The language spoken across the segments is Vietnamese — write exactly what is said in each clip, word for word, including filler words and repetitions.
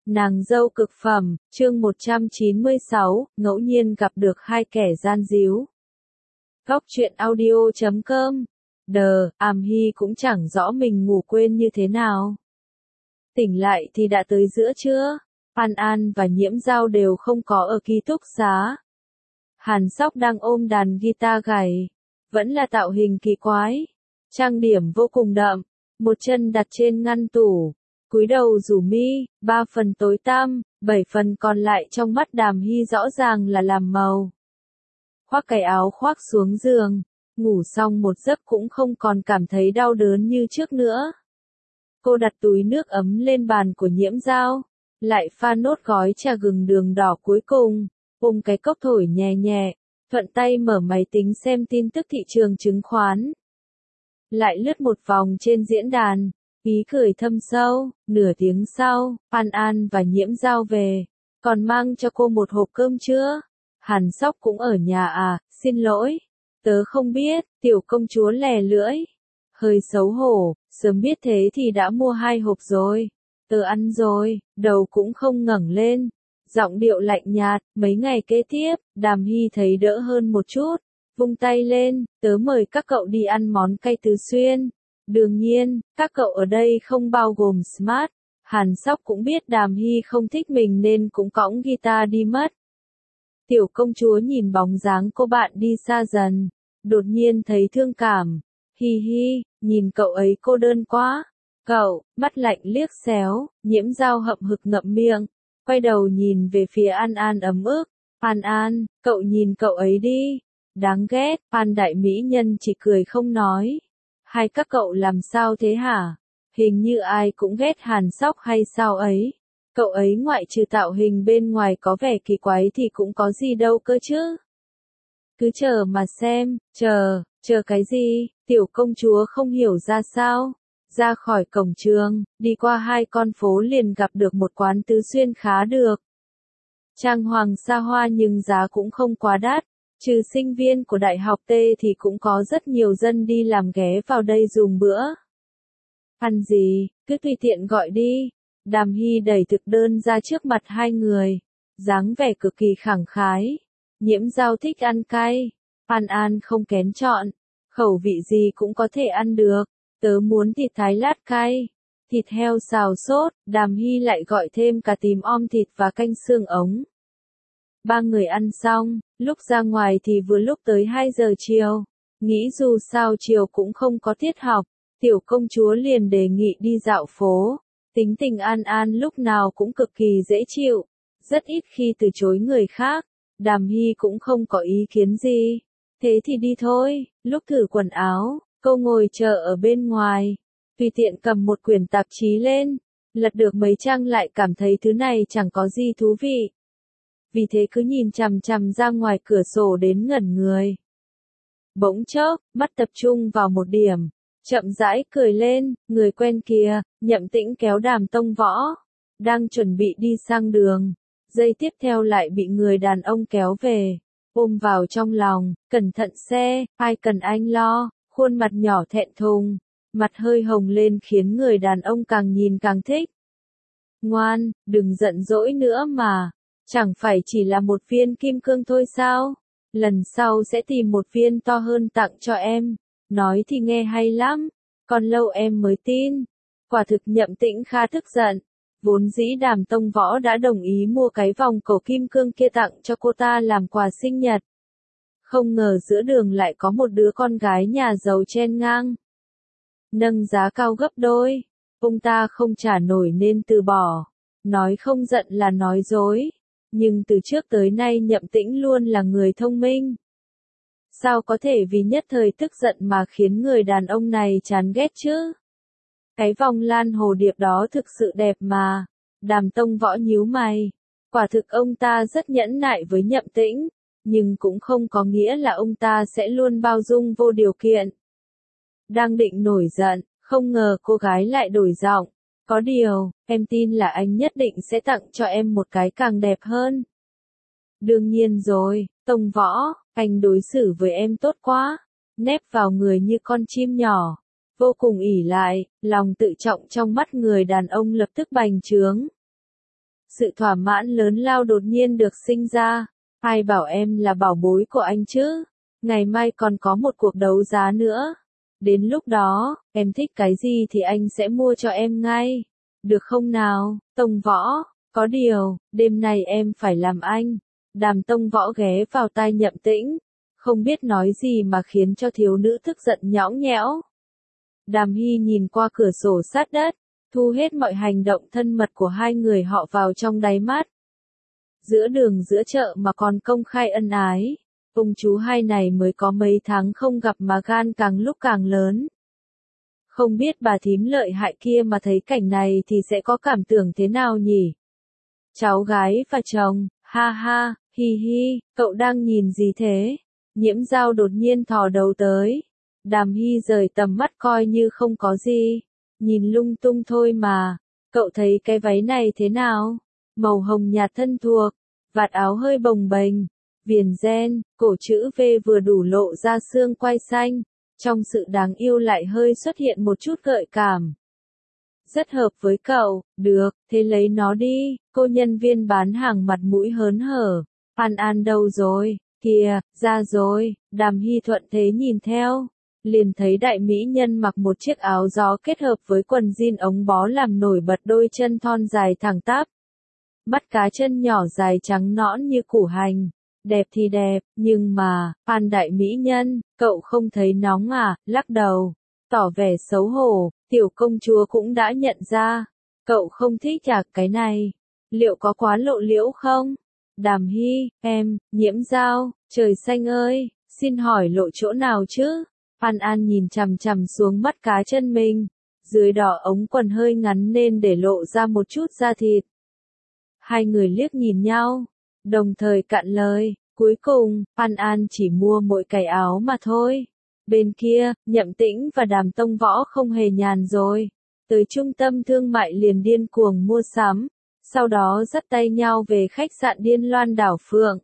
Nàng dâu cực phẩm, chương một trăm chín mươi sáu, ngẫu nhiên gặp được hai kẻ gian díu. Góc truyện audio chấm com. Đờ, Àm Hy cũng chẳng rõ mình ngủ quên như thế nào. Tỉnh lại thì đã tới giữa trưa. An An và Nhiễm Dao đều không có ở ký túc xá. Hàn Sóc đang ôm đàn guitar gảy. Vẫn là tạo hình kỳ quái. Trang điểm vô cùng đậm. Một chân đặt trên ngăn tủ. Cúi đầu rủ mi, ba phần tối tăm, bảy phần còn lại trong mắt Đàm Hy rõ ràng là làm màu. Khoác cái áo khoác xuống giường, ngủ xong một giấc cũng không còn cảm thấy đau đớn như trước nữa. Cô đặt túi nước ấm lên bàn của Nhiễm Dao, lại pha nốt gói trà gừng đường đỏ cuối cùng, ôm cái cốc thổi nhẹ nhẹ, thuận tay mở máy tính xem tin tức thị trường chứng khoán. Lại lướt một vòng trên diễn đàn. Ý cười thâm sâu, nửa tiếng sau, An An và Nhiễm Dao về, còn mang cho cô một hộp cơm trưa. Hàn Sóc cũng ở nhà à, xin lỗi, tớ không biết, tiểu công chúa lè lưỡi. Hơi xấu hổ, sớm biết thế thì đã mua hai hộp rồi, tớ ăn rồi, đầu cũng không ngẩng lên. Giọng điệu lạnh nhạt, mấy ngày kế tiếp, Đàm Hy thấy đỡ hơn một chút, vung tay lên, tớ mời các cậu đi ăn món cay Tứ Xuyên. Đương nhiên, các cậu ở đây không bao gồm Smart. Hàn Sóc cũng biết Đàm Hy không thích mình nên cũng cõng guitar đi mất. Tiểu công chúa nhìn bóng dáng cô bạn đi xa dần, đột nhiên thấy thương cảm. Hi hi, nhìn cậu ấy cô đơn quá. Cậu, mắt lạnh liếc xéo, Nhiễm Dao hậm hực ngậm miệng, quay đầu nhìn về phía An An ấm ức. An An, cậu nhìn cậu ấy đi. Đáng ghét, An đại mỹ nhân chỉ cười không nói. Hai các cậu làm sao thế hả? Hình như ai cũng ghét Hàn Sóc hay sao ấy? Cậu ấy ngoại trừ tạo hình bên ngoài có vẻ kỳ quái thì cũng có gì đâu cơ chứ? Cứ chờ mà xem, chờ, chờ cái gì? Tiểu công chúa không hiểu ra sao? Ra khỏi cổng trường, đi qua hai con phố liền gặp được một quán Tứ Xuyên khá được. Trang hoàng xa hoa nhưng giá cũng không quá đắt. Trừ sinh viên của đại học T thì cũng có rất nhiều dân đi làm ghé vào đây dùng bữa. Ăn gì, cứ tùy tiện gọi đi. Đàm Hy đẩy thực đơn ra trước mặt hai người. Dáng vẻ cực kỳ khẳng khái. Nhiễm Dao thích ăn cay. An An không kén chọn. Khẩu vị gì cũng có thể ăn được. Tớ muốn thịt thái lát cay. Thịt heo xào sốt. Đàm Hy lại gọi thêm cà tím om thịt và canh xương ống. Ba người ăn xong, lúc ra ngoài thì vừa lúc tới hai giờ chiều. Nghĩ dù sao chiều cũng không có tiết học, tiểu công chúa liền đề nghị đi dạo phố. Tính tình An An lúc nào cũng cực kỳ dễ chịu, rất ít khi từ chối người khác. Đàm Hy cũng không có ý kiến gì. Thế thì đi thôi. Lúc thử quần áo, cô ngồi chờ ở bên ngoài, tùy tiện cầm một quyển tạp chí lên, lật được mấy trang lại cảm thấy thứ này chẳng có gì thú vị. Vì thế cứ nhìn chằm chằm ra ngoài cửa sổ đến ngẩn người. Bỗng chốc, mắt tập trung vào một điểm, chậm rãi cười lên, người quen kia, Nhậm Tĩnh kéo Đàm Tông Võ, đang chuẩn bị đi sang đường, giây tiếp theo lại bị người đàn ông kéo về, ôm vào trong lòng, cẩn thận xe, ai cần anh lo, khuôn mặt nhỏ thẹn thùng, mặt hơi hồng lên khiến người đàn ông càng nhìn càng thích. Ngoan, đừng giận dỗi nữa mà. Chẳng phải chỉ là một viên kim cương thôi sao? Lần sau sẽ tìm một viên to hơn tặng cho em. Nói thì nghe hay lắm. Còn lâu em mới tin. Quả thực Nhậm Tĩnh khá tức giận. Vốn dĩ Đàm Tông Võ đã đồng ý mua cái vòng cổ kim cương kia tặng cho cô ta làm quà sinh nhật. Không ngờ giữa đường lại có một đứa con gái nhà giàu chen ngang. Nâng giá cao gấp đôi. Ông ta không trả nổi nên từ bỏ. Nói không giận là nói dối. Nhưng từ trước tới nay Nhậm Tĩnh luôn là người thông minh. Sao có thể vì nhất thời tức giận mà khiến người đàn ông này chán ghét chứ? Cái vòng lan hồ điệp đó thực sự đẹp mà. Đàm Tông Võ nhíu mày. Quả thực ông ta rất nhẫn nại với Nhậm Tĩnh, nhưng cũng không có nghĩa là ông ta sẽ luôn bao dung vô điều kiện. Đang định nổi giận, không ngờ cô gái lại đổi giọng. Có điều, em tin là anh nhất định sẽ tặng cho em một cái càng đẹp hơn. Đương nhiên rồi, Tông Võ, anh đối xử với em tốt quá, nép vào người như con chim nhỏ, vô cùng ỷ lại, lòng tự trọng trong mắt người đàn ông lập tức bành trướng. Sự thỏa mãn lớn lao đột nhiên được sinh ra. Ai bảo em là bảo bối của anh chứ? Ngày mai còn có một cuộc đấu giá nữa. Đến lúc đó, em thích cái gì thì anh sẽ mua cho em ngay. Được không nào, Tông Võ? Có điều, đêm nay em phải làm anh. Đàm Tông Võ ghé vào tai Nhậm Tĩnh. Không biết nói gì mà khiến cho thiếu nữ tức giận nhõng nhẽo. Đàm Hy nhìn qua cửa sổ sát đất, thu hết mọi hành động thân mật của hai người họ vào trong đáy mắt. Giữa đường giữa chợ mà còn công khai ân ái, ông chú hai này mới có mấy tháng không gặp mà gan càng lúc càng lớn. Không biết bà thím lợi hại kia mà thấy cảnh này thì sẽ có cảm tưởng thế nào nhỉ? Cháu gái và chồng, ha ha, hi hi, cậu đang nhìn gì thế? Nhiễm Dao đột nhiên thò đầu tới. Đàm Hy rời tầm mắt coi như không có gì. Nhìn lung tung thôi mà. Cậu thấy cái váy này thế nào? Màu hồng nhạt thân thuộc, vạt áo hơi bồng bềnh, viền ren, cổ chữ V vừa đủ lộ ra xương quai xanh. Trong sự đáng yêu lại hơi xuất hiện một chút gợi cảm. Rất hợp với cậu, được, thế lấy nó đi. Cô nhân viên bán hàng mặt mũi hớn hở. An An đâu rồi? Kìa, ra rồi. Đàm Hy thuận thế nhìn theo. Liền thấy đại mỹ nhân mặc một chiếc áo gió kết hợp với quần jean ống bó làm nổi bật đôi chân thon dài thẳng tắp. Mắt cá chân nhỏ dài trắng nõn như củ hành. Đẹp thì đẹp, nhưng mà, Phan đại mỹ nhân, cậu không thấy nóng à? Lắc đầu, tỏ vẻ xấu hổ. Tiểu công chúa cũng đã nhận ra. Cậu không thích à cái này? Liệu có quá lộ liễu không? Đàm Hy, em, Nhiễm Dao, trời xanh ơi, xin hỏi lộ chỗ nào chứ? An An nhìn chằm chằm xuống mắt cá chân mình. Dưới đỏ ống quần hơi ngắn nên để lộ ra một chút da thịt. Hai người liếc nhìn nhau, đồng thời cạn lời. Cuối cùng, An An chỉ mua mỗi cái áo mà thôi. Bên kia, Nhậm Tĩnh và Đàm Tông Võ không hề nhàn rồi. Tới trung tâm thương mại liền điên cuồng mua sắm. Sau đó dắt tay nhau về khách sạn Điên Loan Đảo Phượng.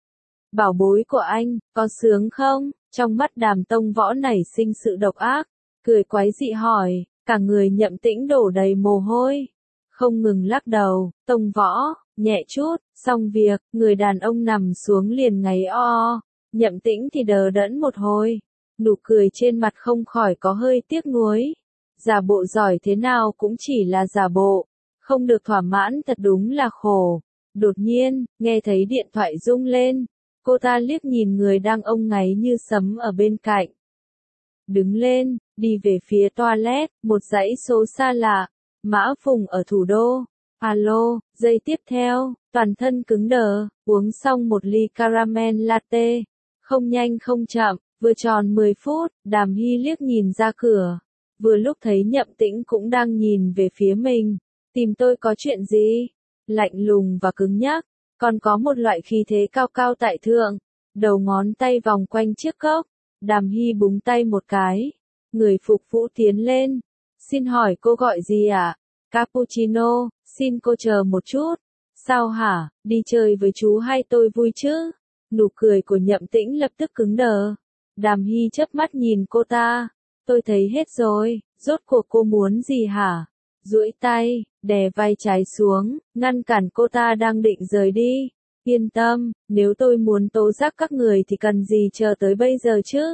Bảo bối của anh, có sướng không? Trong mắt Đàm Tông Võ nảy sinh sự độc ác. Cười quái dị hỏi, cả người Nhậm Tĩnh đổ đầy mồ hôi. Không ngừng lắc đầu, Tông Võ, nhẹ chút, xong việc, người đàn ông nằm xuống liền ngáy o o. Nhậm Tĩnh thì đờ đẫn một hồi. Nụ cười trên mặt không khỏi có hơi tiếc nuối. Giả bộ giỏi thế nào cũng chỉ là giả bộ. Không được thỏa mãn thật đúng là khổ. Đột nhiên, nghe thấy điện thoại rung lên. Cô ta liếc nhìn người đang ông ngáy như sấm ở bên cạnh. Đứng lên, đi về phía toilet, một dãy số xa lạ. Mã Phùng ở thủ đô. Alo, giây tiếp theo, toàn thân cứng đờ, uống xong một ly caramel latte. Không nhanh không chậm, vừa tròn mười phút, Đàm Hy liếc nhìn ra cửa. Vừa lúc thấy Nhậm Tĩnh cũng đang nhìn về phía mình. Tìm tôi có chuyện gì? Lạnh lùng và cứng nhắc, còn có một loại khí thế cao cao tại thượng. Đầu ngón tay vòng quanh chiếc cốc. Đàm Hy búng tay một cái. Người phục vụ tiến lên. Xin hỏi cô gọi gì ạ? À? Cappuccino, xin cô chờ một chút. Sao hả, đi chơi với chú hay tôi vui chứ? Nụ cười của Nhậm Tĩnh lập tức cứng đờ. Đàm Hy chớp mắt nhìn cô ta. Tôi thấy hết rồi, rốt cuộc cô muốn gì hả? Duỗi tay, đè vai trái xuống, ngăn cản cô ta đang định rời đi. Yên tâm, nếu tôi muốn tố giác các người thì cần gì chờ tới bây giờ chứ?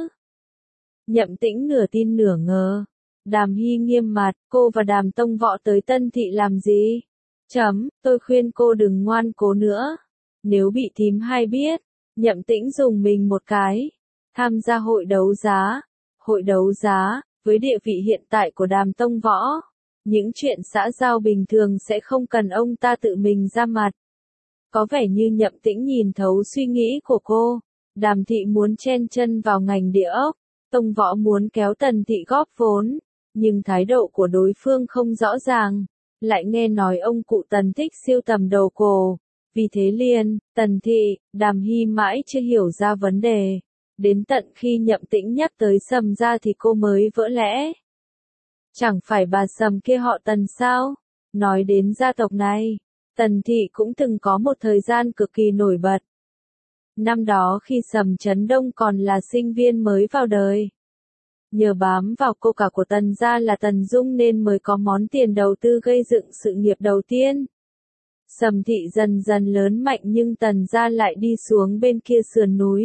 Nhậm Tĩnh nửa tin nửa ngờ. Đàm Hy nghiêm mặt, cô và Đàm Tông Võ tới Tân Thị làm gì? Chấm, tôi khuyên cô đừng ngoan cố nữa. Nếu bị thím hai biết, Nhậm Tĩnh dùng mình một cái. Tham gia hội đấu giá. Hội đấu giá, với địa vị hiện tại của Đàm Tông Võ, những chuyện xã giao bình thường sẽ không cần ông ta tự mình ra mặt. Có vẻ như Nhậm Tĩnh nhìn thấu suy nghĩ của cô. Đàm Thị muốn chen chân vào ngành địa ốc. Tông Võ muốn kéo Tần Thị góp vốn. Nhưng thái độ của đối phương không rõ ràng. Lại nghe nói ông cụ Tần thích siêu tầm đầu cổ. Vì thế liền, Tần Thị, Đàm Hy mãi chưa hiểu ra vấn đề. Đến tận khi Nhậm Tĩnh nhắc tới Sầm ra thì cô mới vỡ lẽ. Chẳng phải bà Sầm kia họ Tần sao? Nói đến gia tộc này, Tần Thị cũng từng có một thời gian cực kỳ nổi bật. Năm đó khi Sầm Trấn Đông còn là sinh viên mới vào đời. Nhờ bám vào cô cả của Tần gia là Tần Dung nên mới có món tiền đầu tư gây dựng sự nghiệp đầu tiên. Sầm thị dần dần lớn mạnh nhưng Tần gia lại đi xuống bên kia sườn núi.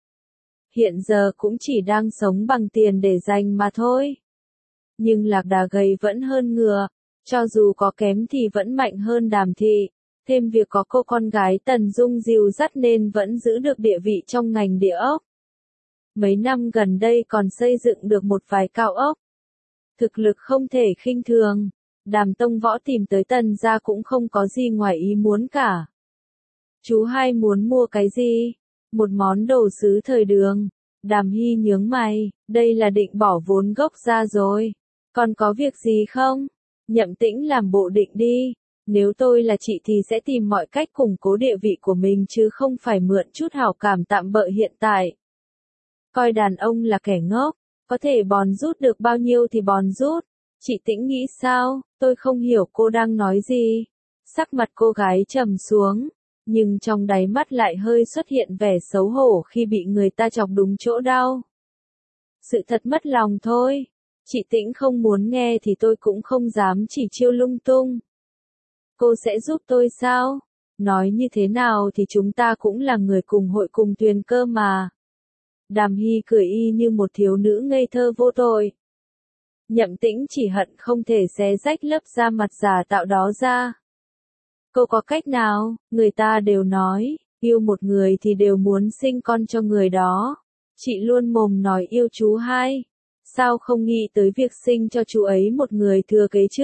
Hiện giờ cũng chỉ đang sống bằng tiền để dành mà thôi. Nhưng lạc đà gầy vẫn hơn ngựa, cho dù có kém thì vẫn mạnh hơn Đàm thị. Thêm việc có cô con gái Tần Dung dìu dắt nên vẫn giữ được địa vị trong ngành địa ốc. Mấy năm gần đây còn xây dựng được một vài cao ốc. Thực lực không thể khinh thường. Đàm Tông Võ tìm tới Tần gia cũng không có gì ngoài ý muốn cả. Chú hai muốn mua cái gì? Một món đồ sứ thời đường. Đàm Hy nhướng mày, đây là định bỏ vốn gốc ra rồi. Còn có việc gì không? Nhậm Tĩnh làm bộ định đi. Nếu tôi là chị thì sẽ tìm mọi cách củng cố địa vị của mình chứ không phải mượn chút hảo cảm tạm bợ hiện tại. Coi đàn ông là kẻ ngốc, có thể bòn rút được bao nhiêu thì bòn rút. Chị Tĩnh nghĩ sao? Tôi không hiểu cô đang nói gì. Sắc mặt cô gái trầm xuống, nhưng trong đáy mắt lại hơi xuất hiện vẻ xấu hổ khi bị người ta chọc đúng chỗ đau. Sự thật mất lòng thôi. Chị Tĩnh không muốn nghe thì tôi cũng không dám chỉ chiêu lung tung. Cô sẽ giúp tôi sao? Nói như thế nào thì chúng ta cũng là người cùng hội cùng thuyền cơ mà. Đàm Hy cười y như một thiếu nữ ngây thơ vô tội. Nhậm Tĩnh chỉ hận không thể xé rách lớp da mặt giả tạo đó ra. Cô có cách nào? Người ta đều nói, yêu một người thì đều muốn sinh con cho người đó. Chị luôn mồm nói yêu chú hai. Sao không nghĩ tới việc sinh cho chú ấy một người thừa kế chứ?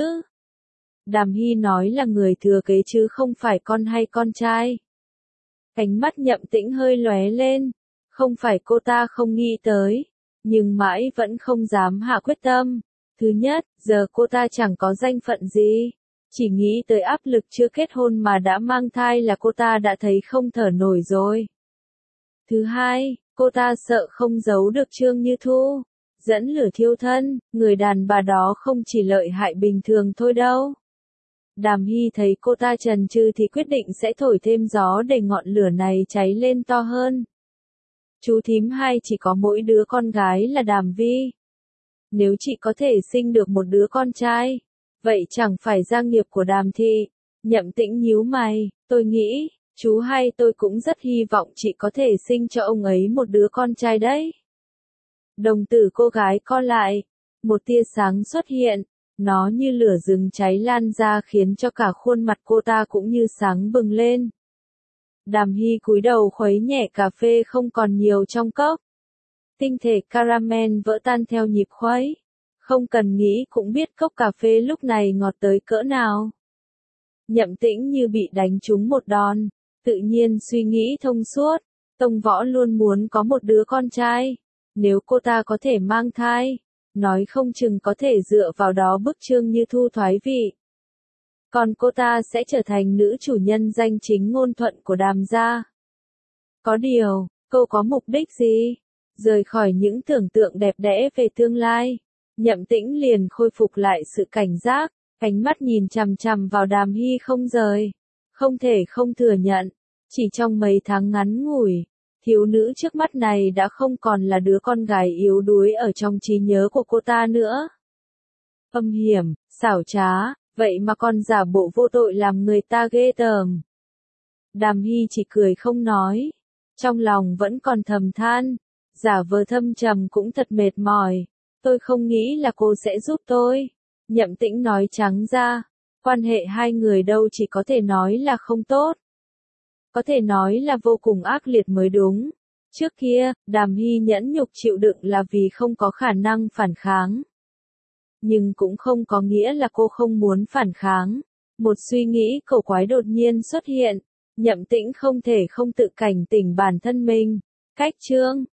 Đàm Hy nói là người thừa kế chứ không phải con hay con trai. Ánh mắt Nhậm Tĩnh hơi lóe lên. Không phải cô ta không nghĩ tới, nhưng mãi vẫn không dám hạ quyết tâm. Thứ nhất, giờ cô ta chẳng có danh phận gì. Chỉ nghĩ tới áp lực chưa kết hôn mà đã mang thai là cô ta đã thấy không thở nổi rồi. Thứ hai, cô ta sợ không giấu được Trương Như Thu. Dẫn lửa thiêu thân, người đàn bà đó không chỉ lợi hại bình thường thôi đâu. Đàm Hy thấy cô ta chần chừ thì quyết định sẽ thổi thêm gió để ngọn lửa này cháy lên to hơn. Chú thím hai chỉ có mỗi đứa con gái là Đàm Vi. Nếu chị có thể sinh được một đứa con trai, vậy chẳng phải gia nghiệp của Đàm thị. Nhậm Tĩnh nhíu mày, tôi nghĩ, chú hai tôi cũng rất hy vọng chị có thể sinh cho ông ấy một đứa con trai đấy. Đồng tử cô gái co lại, một tia sáng xuất hiện, nó như lửa rừng cháy lan ra khiến cho cả khuôn mặt cô ta cũng như sáng bừng lên. Đàm Hy cúi đầu khuấy nhẹ cà phê không còn nhiều trong cốc. Tinh thể caramel vỡ tan theo nhịp khuấy. Không cần nghĩ cũng biết cốc cà phê lúc này ngọt tới cỡ nào. Nhậm Tĩnh như bị đánh trúng một đòn, tự nhiên suy nghĩ thông suốt. Tông Võ luôn muốn có một đứa con trai. Nếu cô ta có thể mang thai, nói không chừng có thể dựa vào đó bức Trương Như Thu thoái vị. Còn cô ta sẽ trở thành nữ chủ nhân danh chính ngôn thuận của Đàm gia. Có điều, cô có mục đích gì? Rời khỏi những tưởng tượng đẹp đẽ về tương lai, Nhậm Tĩnh liền khôi phục lại sự cảnh giác, ánh mắt nhìn chằm chằm vào Đàm Hy không rời. Không thể không thừa nhận, chỉ trong mấy tháng ngắn ngủi, thiếu nữ trước mắt này đã không còn là đứa con gái yếu đuối ở trong trí nhớ của cô ta nữa. Âm hiểm, xảo trá, vậy mà còn giả bộ vô tội làm người ta ghê tởm. Đàm Hy chỉ cười không nói, trong lòng vẫn còn thầm than, giả vờ thâm trầm cũng thật mệt mỏi. Tôi không nghĩ là cô sẽ giúp tôi. Nhậm Tĩnh nói trắng ra, quan hệ hai người đâu chỉ có thể nói là không tốt. Có thể nói là vô cùng ác liệt mới đúng. Trước kia, Đàm Hy nhẫn nhục chịu đựng là vì không có khả năng phản kháng. Nhưng cũng không có nghĩa là cô không muốn phản kháng. Một suy nghĩ cổ quái đột nhiên xuất hiện. Nhậm Tĩnh không thể không tự cảnh tỉnh bản thân mình. Cách Trương